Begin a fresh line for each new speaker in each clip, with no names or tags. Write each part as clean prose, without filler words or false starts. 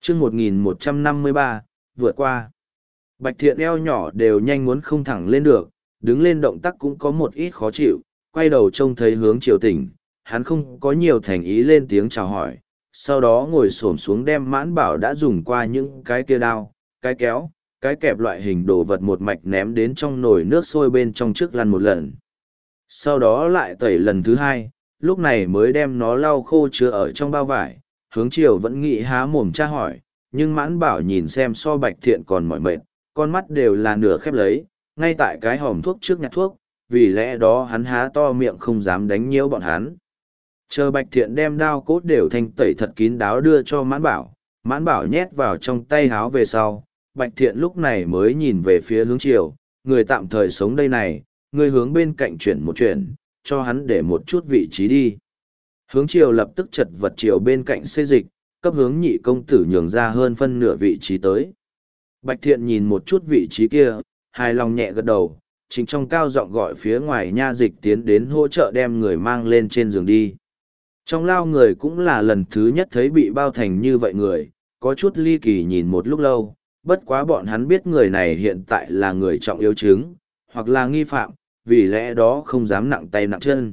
chương 1153, vượt qua. Bạch Thiện eo nhỏ đều nhanh muốn không thẳng lên được, đứng lên động tác cũng có một ít khó chịu, quay đầu trông thấy hướng Triều Tỉnh, hắn không có nhiều thành ý lên tiếng chào hỏi, sau đó ngồi xổm xuống đem Mãn Bảo đã dùng qua những cái kia đao, cái kéo, cái kẹp loại hình đồ vật một mạch ném đến trong nồi nước sôi bên trong trước lăn một lần. Sau đó lại tẩy lần thứ hai, lúc này mới đem nó lau khô chứa ở trong bao vải, hướng Triều vẫn nghĩ há mồm tra hỏi, nhưng Mãn Bảo nhìn xem so Bạch Thiện còn mỏi mệt, con mắt đều là nửa khép lấy, ngay tại cái hòm thuốc trước nhặt thuốc, vì lẽ đó hắn há to miệng không dám đánh nhiễu bọn hắn. Chờ Bạch Thiện đem đao cốt đều thanh tẩy thật kín đáo đưa cho Mãn Bảo nhét vào trong tay háo về sau, Bạch Thiện lúc này mới nhìn về phía hướng Triều, người tạm thời sống đây này, người hướng bên cạnh chuyển một chuyển, cho hắn để một chút vị trí đi. Hướng Triều lập tức chật vật Triều bên cạnh xê dịch, cấp hướng nhị công tử nhường ra hơn phân nửa vị trí tới. Bạch Thiện nhìn một chút vị trí kia, hài lòng nhẹ gật đầu, chính trong cao giọng gọi phía ngoài nha dịch tiến đến hỗ trợ đem người mang lên trên giường đi. Trong lao người cũng là lần thứ nhất thấy bị bao thành như vậy người, có chút ly kỳ nhìn một lúc lâu, bất quá bọn hắn biết người này hiện tại là người trọng yếu chứng, hoặc là nghi phạm, vì lẽ đó không dám nặng tay nặng chân.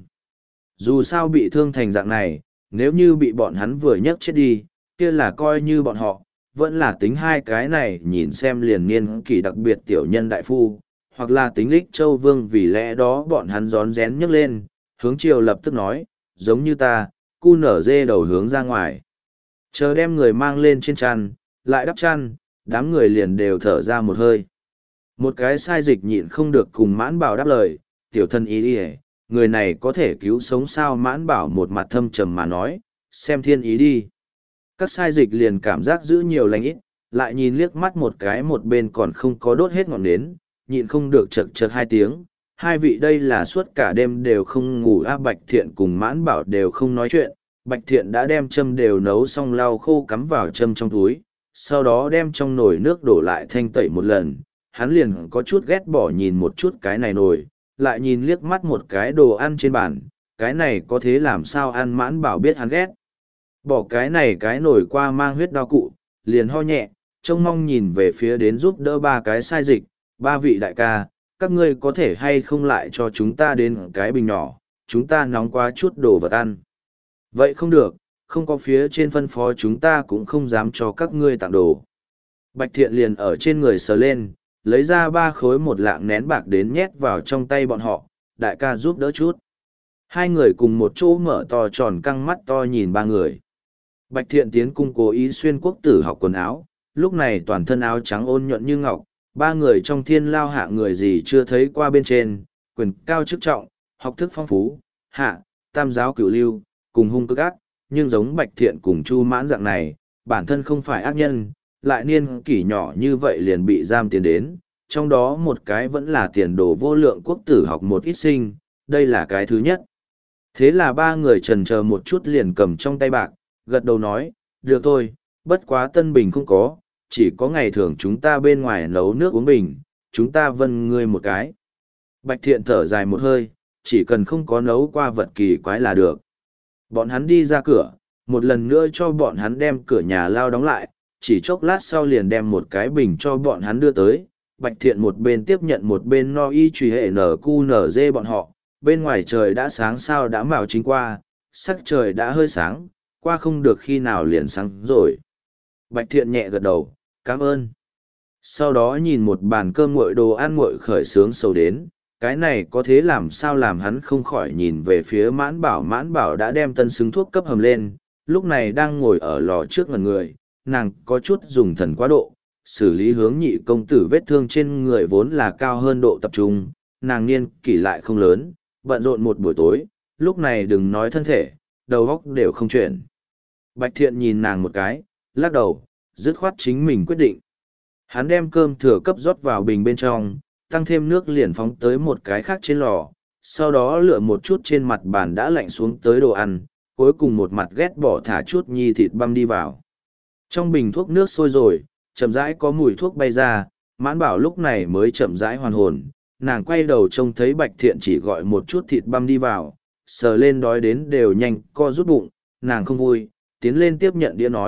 Dù sao bị thương thành dạng này, nếu như bị bọn hắn vừa nhấc chết đi, kia là coi như bọn họ, vẫn là tính hai cái này nhìn xem liền niên kỷ đặc biệt tiểu nhân đại phu, hoặc là tính lích châu vương, vì lẽ đó bọn hắn rón rén nhấc lên, hướng Triều lập tức nói, giống như ta, cu nở dê đầu hướng ra ngoài. Chờ đem người mang lên trên chăn, lại đắp chăn, đám người liền đều thở ra một hơi. Một cái sai dịch nhịn không được cùng Mãn Bảo đáp lời, tiểu thân ý đi, người này có thể cứu sống sao? Mãn Bảo một mặt thâm trầm mà nói, xem thiên ý đi. Các sai dịch liền cảm giác giữ nhiều lành ít, lại nhìn liếc mắt một cái một bên còn không có đốt hết ngọn nến, nhịn không được chật chật hai tiếng. Hai vị đây là suốt cả đêm đều không ngủ. Bạch Thiện cùng Mãn Bảo đều không nói chuyện. Bạch Thiện đã đem châm đều nấu xong lau khô cắm vào châm trong túi, sau đó đem trong nồi nước đổ lại thanh tẩy một lần. Hắn liền có chút ghét bỏ nhìn một chút cái này nồi, lại nhìn liếc mắt một cái đồ ăn trên bàn, cái này có thế làm sao ăn? Mãn Bảo biết hắn ghét bỏ cái này cái nổi qua mang huyết đao cụ, liền ho nhẹ, trông mong nhìn về phía đến giúp đỡ ba cái sai dịch, ba vị đại ca, các ngươi có thể hay không lại cho chúng ta đến cái bình nhỏ, chúng ta nóng quá chút đồ vật ăn. Vậy không được, không có phía trên phân phó chúng ta cũng không dám cho các ngươi tặng đồ. Bạch Thiện liền ở trên người sờ lên, lấy ra 3 khối 1 lạng nén bạc đến nhét vào trong tay bọn họ, đại ca giúp đỡ chút. Hai người cùng một chỗ mở to tròn căng mắt to nhìn ba người. Bạch Thiện tiến cung cố ý xuyên quốc tử học quần áo, lúc này toàn thân áo trắng ôn nhuận như ngọc, ba người trong thiên lao hạ người gì chưa thấy qua bên trên, quyền cao chức trọng, học thức phong phú, hạ, tam giáo cửu lưu, cùng hung cực ác, nhưng giống Bạch Thiện cùng Chu Mãn dạng này, bản thân không phải ác nhân, lại niên kỷ nhỏ như vậy liền bị giam tiền đến, trong đó một cái vẫn là tiền đồ vô lượng quốc tử học một ít sinh, đây là cái thứ nhất. Thế là ba người chần chờ một chút liền cầm trong tay bạc, gật đầu nói, được thôi, bất quá tân bình không có, chỉ có ngày thường chúng ta bên ngoài nấu nước uống bình, chúng ta vân ngươi một cái. Bạch Thiện thở dài một hơi, chỉ cần không có nấu qua vật kỳ quái là được. Bọn hắn đi ra cửa, một lần nữa cho bọn hắn đem cửa nhà lao đóng lại, chỉ chốc lát sau liền đem một cái bình cho bọn hắn đưa tới. Bạch Thiện một bên tiếp nhận một bên no y truy hệ nở dê bọn họ, bên ngoài trời đã sáng sao đã mào chính qua, sắc trời đã hơi sáng, qua không được khi nào liền sáng rồi. Bạch Thiện nhẹ gật đầu, cảm ơn. Sau đó nhìn một bàn cơm nguội đồ ăn nguội khởi sướng sầu đến, cái này có thế làm sao làm hắn không khỏi nhìn về phía Mãn Bảo đã đem tân xứng thuốc cấp hầm lên, lúc này đang ngồi ở lò trước ngần người, nàng có chút dùng thần quá độ, xử lý hướng nhị công tử vết thương trên người vốn là cao hơn độ tập trung, nàng niên kỷ lại không lớn, bận rộn một buổi tối, lúc này đừng nói thân thể, đầu óc đều không chuyển. Bạch Thiện nhìn nàng một cái, lắc đầu, dứt khoát chính mình quyết định. Hắn đem cơm thừa cấp rót vào bình bên trong, tăng thêm nước liền phóng tới một cái khác trên lò, sau đó lựa một chút trên mặt bàn đã lạnh xuống tới đồ ăn, cuối cùng một mặt ghét bỏ thả chút nhi thịt băm đi vào. Trong bình thuốc nước sôi rồi, chậm rãi có mùi thuốc bay ra, Mãn Bảo lúc này mới chậm rãi hoàn hồn, nàng quay đầu trông thấy Bạch Thiện chỉ gọi một chút thịt băm đi vào, sờ lên đói đến đều nhanh co rút bụng, nàng không vui, tiến lên tiếp nhận đĩa nói,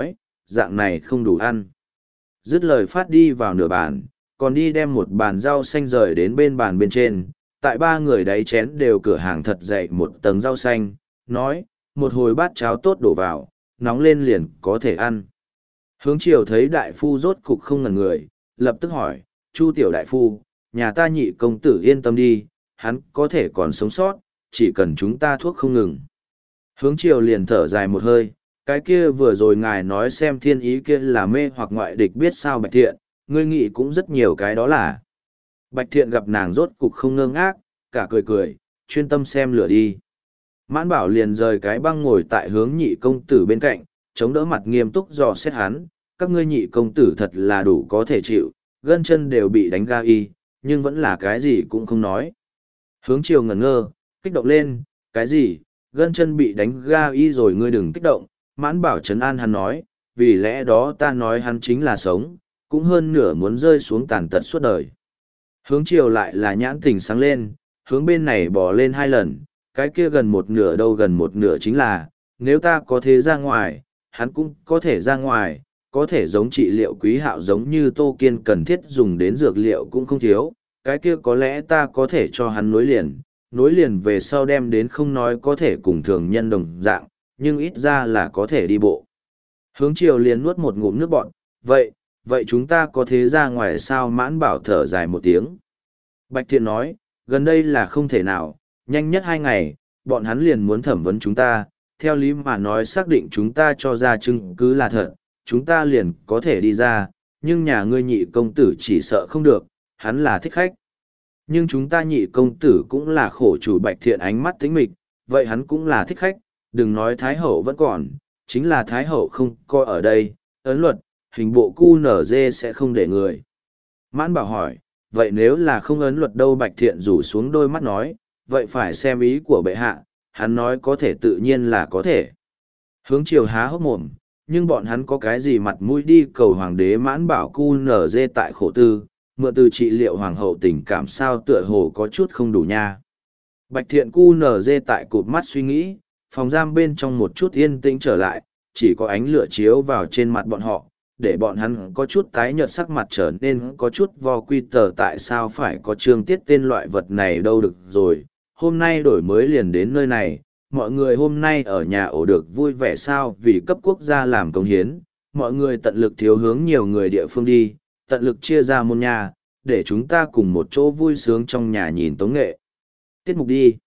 dạng này không đủ ăn. Dứt lời phát đi vào nửa bàn, còn đi đem một bàn rau xanh rời đến bên bàn bên trên, tại ba người đáy chén đều cửa hàng thật dậy một tầng rau xanh, nói, một hồi bát cháo tốt đổ vào, nóng lên liền có thể ăn. Hướng chiều thấy đại phu rốt cục không ngần người, lập tức hỏi, Chu tiểu đại phu, nhà ta nhị công tử yên tâm đi, hắn có thể còn sống sót, chỉ cần chúng ta thuốc không ngừng. Hướng chiều liền thở dài một hơi, cái kia vừa rồi ngài nói xem thiên ý kia là mê hoặc ngoại địch biết sao Bạch Thiện, ngươi nghĩ cũng rất nhiều cái đó là. Bạch Thiện gặp nàng rốt cục không ngơ ngác, cả cười cười, chuyên tâm xem lửa đi. Mãn Bảo liền rời cái băng ngồi tại hướng nhị công tử bên cạnh, chống đỡ mặt nghiêm túc dò xét hắn, các ngươi nhị công tử thật là đủ có thể chịu, gân chân đều bị đánh ga y, nhưng vẫn là cái gì cũng không nói. Hướng chiều ngẩn ngơ, kích động lên, cái gì, gân chân bị đánh ga y rồi ngươi đừng kích động, Mãn Bảo trấn an hắn nói, vì lẽ đó ta nói hắn chính là sống, cũng hơn nửa muốn rơi xuống tàn tật suốt đời. Hướng chiều lại là nhãn tình sáng lên, hướng bên này bỏ lên 2 lần, cái kia gần một nửa đâu gần một nửa chính là, nếu ta có thế ra ngoài, hắn cũng có thể ra ngoài, có thể giống trị liệu quý hạo giống như Tô Kiên cần thiết dùng đến dược liệu cũng không thiếu, cái kia có lẽ ta có thể cho hắn nối liền về sau đem đến không nói có thể cùng thường nhân đồng dạng, nhưng ít ra là có thể đi bộ. Hướng chiều liền nuốt một ngụm nước bọt, vậy chúng ta có thế ra ngoài sao? Mãn Bảo thở dài một tiếng. Bạch Thiện nói, gần đây là không thể nào, nhanh nhất 2 ngày, bọn hắn liền muốn thẩm vấn chúng ta, theo lý mà nói xác định chúng ta cho ra chứng cứ là thật, chúng ta liền có thể đi ra, nhưng nhà ngươi nhị công tử chỉ sợ không được, hắn là thích khách. Nhưng chúng ta nhị công tử cũng là khổ chủ. Bạch Thiện ánh mắt tĩnh mịch, vậy hắn cũng là thích khách, đừng nói Thái Hậu vẫn còn, chính là Thái Hậu không coi ở đây, ấn luật, hình bộ QNZ sẽ không để người. Mãn Bảo hỏi, vậy nếu là không ấn luật đâu? Bạch Thiện rủ xuống đôi mắt nói, vậy phải xem ý của bệ hạ, hắn nói có thể tự nhiên là có thể. Hướng chiều há hốc mồm, nhưng bọn hắn có cái gì mặt mũi đi cầu hoàng đế? Mãn Bảo QNZ tại khổ tư, mượn từ trị liệu hoàng hậu tình cảm sao tựa hồ có chút không đủ nha. Bạch Thiện QNZ tại cụp mắt suy nghĩ, phòng giam bên trong một chút yên tĩnh trở lại, chỉ có ánh lửa chiếu vào trên mặt bọn họ, để bọn hắn có chút tái nhợt sắc mặt trở nên có chút vo quy tờ. Tại sao phải có chương tiết tên loại vật này đâu? Được rồi, hôm nay đổi mới liền đến nơi này, mọi người hôm nay ở nhà ổ được vui vẻ sao? Vì cấp quốc gia làm công hiến, mọi người tận lực thiếu hướng nhiều người địa phương đi, tận lực chia ra môn nhà, để chúng ta cùng một chỗ vui sướng trong nhà nhìn tống nghệ. Tiết mục đi.